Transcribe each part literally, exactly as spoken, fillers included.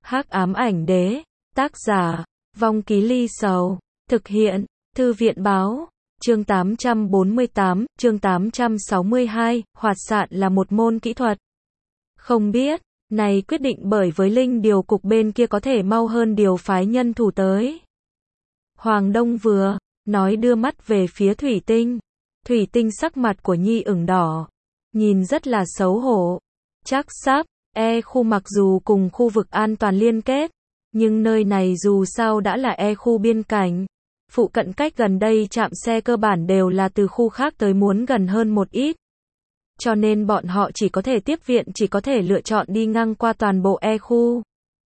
Hắc ám ảnh đế, tác giả, Vong Ký Ly Sầu, thực hiện, Thư viện báo, chương tám trăm bốn mươi tám, chương tám trăm sáu mươi hai, hoạt sạn là một môn kỹ thuật. Không biết, này quyết định bởi với linh điều cục bên kia có thể mau hơn điều phái nhân thủ tới. Hoàng Đông vừa nói đưa mắt về phía Thủy Tinh. Thủy Tinh sắc mặt của Nhi ửng đỏ, nhìn rất là xấu hổ. Chắc sắp, E khu mặc dù cùng khu vực an toàn liên kết, nhưng nơi này dù sao đã là E khu biên cảnh. Phụ cận cách gần đây chạm xe cơ bản đều là từ khu khác tới, muốn gần hơn một ít. Cho nên bọn họ chỉ có thể tiếp viện, chỉ có thể lựa chọn đi ngang qua toàn bộ E khu.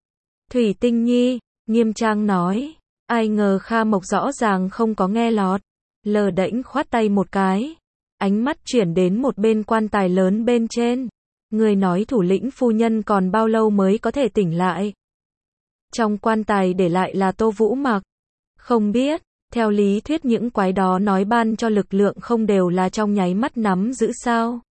Thủy Tinh Nhi, nghiêm trang nói. Ai ngờ Kha Mộc rõ ràng không có nghe lọt. Lờ đễnh khoát tay một cái. Ánh mắt chuyển đến một bên quan tài lớn bên trên. Người nói thủ lĩnh phu nhân còn bao lâu mới có thể tỉnh lại? Trong quan tài để lại là Tô Vũ Mặc. Không biết, theo lý thuyết những quái đó nói ban cho lực lượng không đều là trong nháy mắt nắm giữ sao?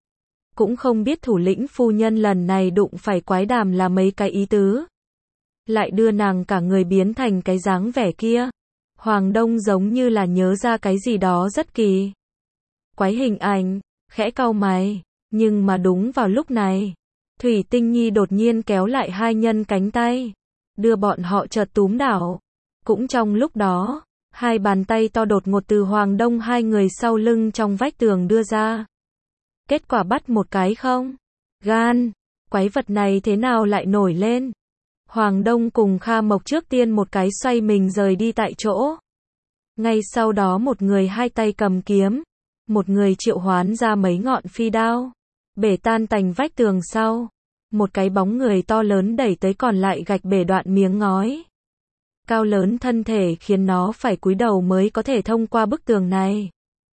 Cũng không biết thủ lĩnh phu nhân lần này đụng phải quái đàm là mấy cái ý tứ. Lại đưa nàng cả người biến thành cái dáng vẻ kia. Hoàng Đông giống như là nhớ ra cái gì đó rất kỳ quái hình ảnh, khẽ cau mày. Nhưng mà đúng vào lúc này, Thủy Tinh Nhi đột nhiên kéo lại hai nhân cánh tay, đưa bọn họ chợt túm đảo. Cũng trong lúc đó, hai bàn tay to đột ngột từ Hoàng Đông hai người sau lưng trong vách tường đưa ra. Kết quả bắt một cái không? Gan, quái vật này thế nào lại nổi lên? Hoàng Đông cùng Kha Mộc trước tiên một cái xoay mình rời đi tại chỗ. Ngay sau đó một người hai tay cầm kiếm, một người triệu hoán ra mấy ngọn phi đao, bể tan tành vách tường sau. Một cái bóng người to lớn đẩy tới còn lại gạch bể đoạn miếng ngói. Cao lớn thân thể khiến nó phải cúi đầu mới có thể thông qua bức tường này.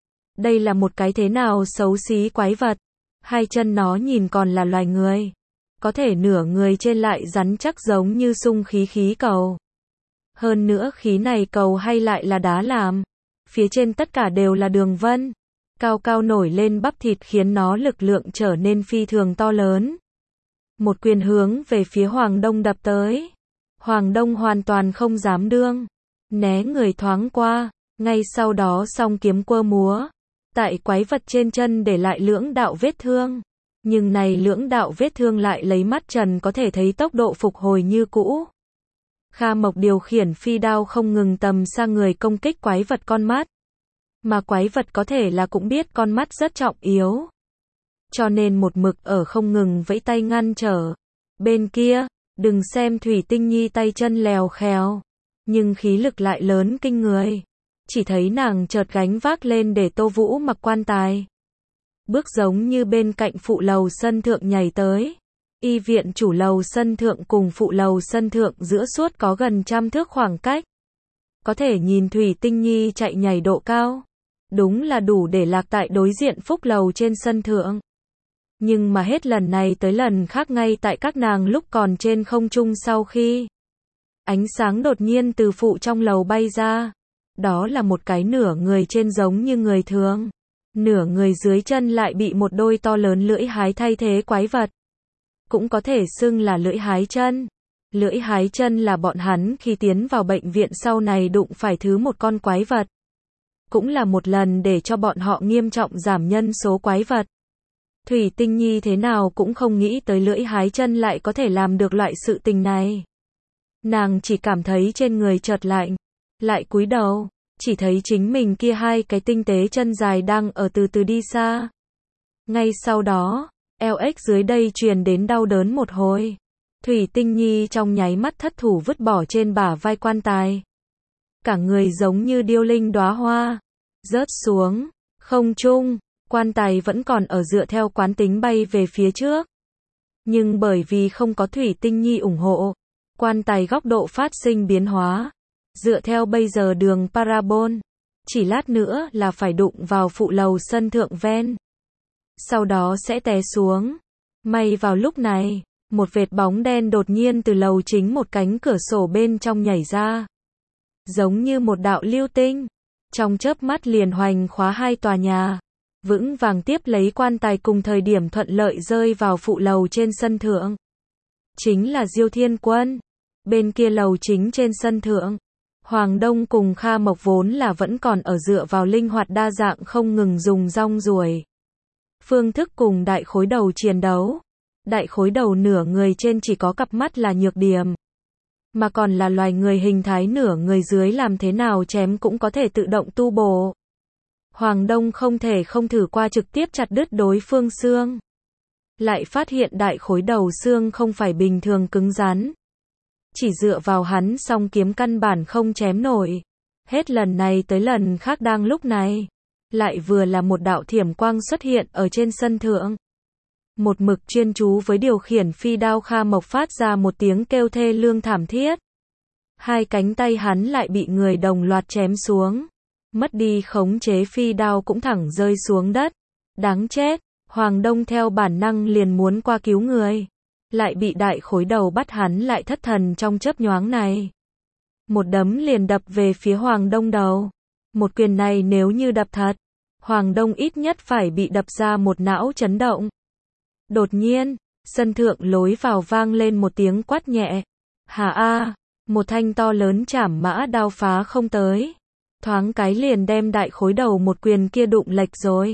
Đây là một cái thế nào xấu xí quái vật. Hai chân nó nhìn còn là loài người. Có thể nửa người trên lại rắn chắc giống như sung khí khí cầu. Hơn nữa khí này cầu hay lại là đá làm. Phía trên tất cả đều là đường vân. Cao cao nổi lên bắp thịt khiến nó lực lượng trở nên phi thường to lớn. Một quyền hướng về phía Hoàng Đông đập tới. Hoàng Đông hoàn toàn không dám đương. Né người thoáng qua. Ngay sau đó song kiếm quơ múa. Tại quái vật trên chân để lại lưỡng đạo vết thương. Nhưng này lưỡng đạo vết thương lại lấy mắt trần có thể thấy tốc độ phục hồi như cũ. Kha Mộc điều khiển phi đao không ngừng tầm xa người công kích quái vật con mắt. Mà quái vật có thể là cũng biết con mắt rất trọng yếu. Cho nên một mực ở không ngừng vẫy tay ngăn trở. Bên kia, đừng xem Thủy Tinh Nhi tay chân lèo khèo. Nhưng khí lực lại lớn kinh người. Chỉ thấy nàng chợt gánh vác lên để Tô Vũ Mặc quan tài. Bước giống như bên cạnh phụ lầu sân thượng nhảy tới. Y viện chủ lầu sân thượng cùng phụ lầu sân thượng giữa suốt có gần trăm thước khoảng cách. Có thể nhìn Thủy Tinh Nhi chạy nhảy độ cao. Đúng là đủ để lạc tại đối diện phúc lầu trên sân thượng. Nhưng mà hết lần này tới lần khác ngay tại các nàng lúc còn trên không trung sau khi ánh sáng đột nhiên từ phụ trong lầu bay ra. Đó là một cái nửa người trên giống như người thường. Nửa người dưới chân lại bị một đôi to lớn lưỡi hái thay thế quái vật. Cũng có thể xưng là lưỡi hái chân. Lưỡi hái chân là bọn hắn khi tiến vào bệnh viện sau này đụng phải thứ một con quái vật. Cũng là một lần để cho bọn họ nghiêm trọng giảm nhân số quái vật. Thủy Tinh Nhi thế nào cũng không nghĩ tới lưỡi hái chân lại có thể làm được loại sự tình này. Nàng chỉ cảm thấy trên người chợt lạnh. Lại cúi đầu, chỉ thấy chính mình kia hai cái tinh tế chân dài đang ở từ từ đi xa. Ngay sau đó, eo ếch dưới đây truyền đến đau đớn một hồi. Thủy Tinh Nhi trong nháy mắt thất thủ vứt bỏ trên bả vai quan tài. Cả người giống như điêu linh đóa hoa, rớt xuống, không trung, quan tài vẫn còn ở dựa theo quán tính bay về phía trước. Nhưng bởi vì không có Thủy Tinh Nhi ủng hộ, quan tài góc độ phát sinh biến hóa. Dựa theo bây giờ đường parabol, chỉ lát nữa là phải đụng vào phụ lầu sân thượng ven. Sau đó sẽ té xuống. May vào lúc này, một vệt bóng đen đột nhiên từ lầu chính một cánh cửa sổ bên trong nhảy ra. Giống như một đạo lưu tinh. Trong chớp mắt liền hoành khóa hai tòa nhà. Vững vàng tiếp lấy quan tài cùng thời điểm thuận lợi rơi vào phụ lầu trên sân thượng. Chính là Diêu Thiên Quân. Bên kia lầu chính trên sân thượng, Hoàng Đông cùng Kha Mộc vốn là vẫn còn ở dựa vào linh hoạt đa dạng không ngừng dùng rong ruổi phương thức cùng đại khối đầu chiến đấu. Đại khối đầu nửa người trên chỉ có cặp mắt là nhược điểm, mà còn là loài người hình thái nửa người dưới làm thế nào chém cũng có thể tự động tu bổ. Hoàng Đông không thể không thử qua trực tiếp chặt đứt đối phương xương. Lại phát hiện đại khối đầu xương không phải bình thường cứng rắn. Chỉ dựa vào hắn song kiếm căn bản không chém nổi. Hết lần này tới lần khác đang lúc này. Lại vừa là một đạo thiểm quang xuất hiện ở trên sân thượng. Một mực chuyên chú với điều khiển phi đao Kha Mộc phát ra một tiếng kêu thê lương thảm thiết. Hai cánh tay hắn lại bị người đồng loạt chém xuống. Mất đi khống chế phi đao cũng thẳng rơi xuống đất. Đáng chết, Hoàng Đông theo bản năng liền muốn qua cứu người. Lại bị đại khối đầu bắt hắn lại thất thần trong chớp nhoáng này. Một đấm liền đập về phía Hoàng Đông đầu. Một quyền này nếu như đập thật, Hoàng Đông ít nhất phải bị đập ra một não chấn động. Đột nhiên, sân thượng lối vào vang lên một tiếng quát nhẹ. Hà a, một thanh to lớn chảm mã đao phá không tới. Thoáng cái liền đem đại khối đầu một quyền kia đụng lệch rồi.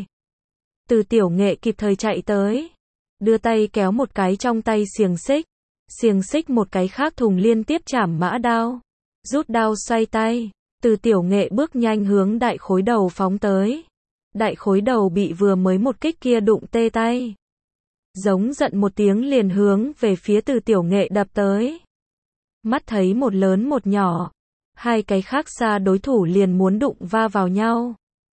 Từ Tiểu Nghệ kịp thời chạy tới, đưa tay kéo một cái trong tay xiềng xích, xiềng xích một cái khác thùng liên tiếp chảm mã đao, rút đao xoay tay, Từ Tiểu Nghệ bước nhanh hướng đại khối đầu phóng tới. Đại khối đầu bị vừa mới một kích kia đụng tê tay, giống giận một tiếng liền hướng về phía Từ Tiểu Nghệ đập tới. Mắt thấy một lớn một nhỏ, hai cái khác xa đối thủ liền muốn đụng va vào nhau.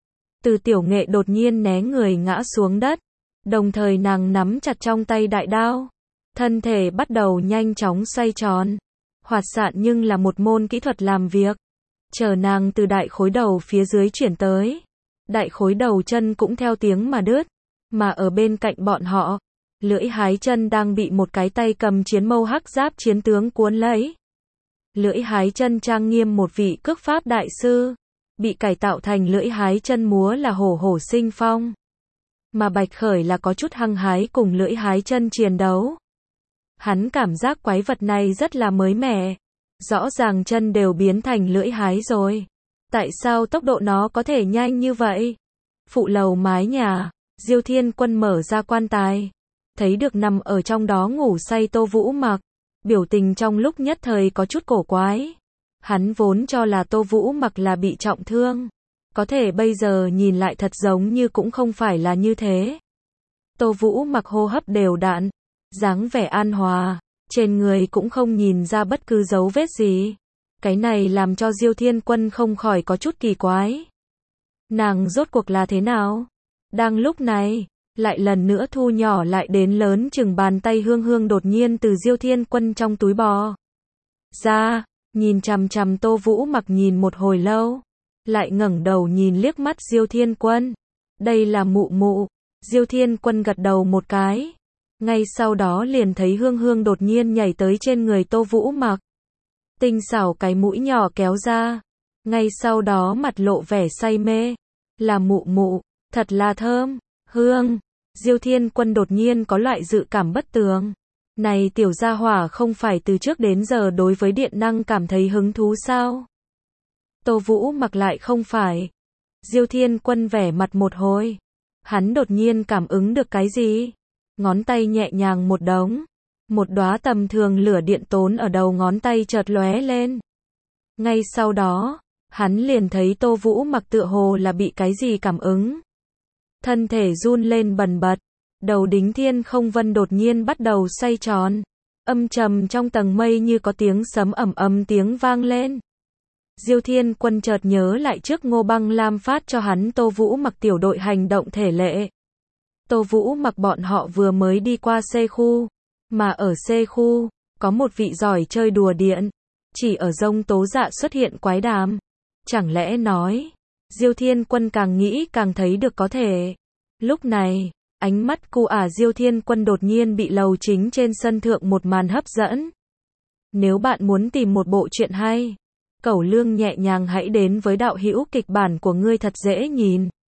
Từ Tiểu Nghệ đột nhiên né người ngã xuống đất, đồng thời nàng nắm chặt trong tay đại đao, thân thể bắt đầu nhanh chóng xoay tròn. Hoạt sạn nhưng là một môn kỹ thuật làm việc, chờ nàng từ đại khối đầu phía dưới chuyển tới, đại khối đầu chân cũng theo tiếng mà đứt, mà ở bên cạnh bọn họ, Lưỡi Hái Chân đang bị một cái tay cầm chiến mâu hắc giáp chiến tướng cuốn lấy. Lưỡi Hái Chân trang nghiêm một vị cước pháp đại sư, bị cải tạo thành Lưỡi Hái Chân múa là hổ hổ sinh phong, mà Bạch Khởi là có chút hăng hái cùng Lưỡi Hái Chân chiến đấu. Hắn cảm giác quái vật này rất là mới mẻ, rõ ràng chân đều biến thành lưỡi hái rồi. Tại sao tốc độ nó có thể nhanh như vậy? Phụ lầu mái nhà, Diêu Thiên Quân mở ra quan tài, thấy được nằm ở trong đó ngủ say Tô Vũ Mặc, biểu tình trong lúc nhất thời có chút cổ quái. Hắn vốn cho là Tô Vũ Mặc là bị trọng thương, có thể bây giờ nhìn lại thật giống như cũng không phải là như thế. Tô Vũ Mặc hô hấp đều đặn, dáng vẻ an hòa, trên người cũng không nhìn ra bất cứ dấu vết gì. Cái này làm cho Diêu Thiên Quân không khỏi có chút kỳ quái. Nàng rốt cuộc là thế nào? Đang lúc này, lại lần nữa thu nhỏ lại đến lớn chừng bàn tay hương hương đột nhiên từ Diêu Thiên Quân trong túi bò ra, nhìn chằm chằm Tô Vũ Mặc nhìn một hồi lâu, lại ngẩng đầu nhìn liếc mắt Diêu Thiên Quân. Đây là mụ mụ. Diêu Thiên Quân gật đầu một cái. Ngay sau đó liền thấy hương hương đột nhiên nhảy tới trên người Tô Vũ Mặc. Tinh xảo cái mũi nhỏ kéo ra. Ngay sau đó mặt lộ vẻ say mê. Là mụ mụ, thật là thơm, hương. Diêu Thiên Quân đột nhiên có loại dự cảm bất tường. Này tiểu gia hỏa không phải từ trước đến giờ đối với điện năng cảm thấy hứng thú sao? Tô Vũ Mặc lại không phải. Diêu Thiên Quân vẻ mặt một hồi. Hắn đột nhiên cảm ứng được cái gì? Ngón tay nhẹ nhàng một đống, một đóa tầm thường lửa điện tốn ở đầu ngón tay chợt lóe lên. Ngay sau đó, hắn liền thấy Tô Vũ Mặc tựa hồ là bị cái gì cảm ứng. Thân thể run lên bần bật, đầu đính thiên không vân đột nhiên bắt đầu xoay tròn. Âm trầm trong tầng mây như có tiếng sấm ầm ầm tiếng vang lên. Diêu Thiên Quân chợt nhớ lại trước Ngô Băng Lam phát cho hắn Tô Vũ Mặc tiểu đội hành động thể lệ. Tô Vũ Mặc bọn họ vừa mới đi qua C khu, mà ở C khu, có một vị giỏi chơi đùa điện, chỉ ở Dông Tố Dạ xuất hiện quái đàm. Chẳng lẽ nói, Diêu Thiên Quân càng nghĩ càng thấy được có thể. Lúc này, ánh mắt cu ả Diêu Thiên Quân đột nhiên bị lầu chính trên sân thượng một màn hấp dẫn. Nếu bạn muốn tìm một bộ truyện hay, Cẩu Lương nhẹ nhàng hãy đến với đạo hữu kịch bản của ngươi thật dễ nhìn.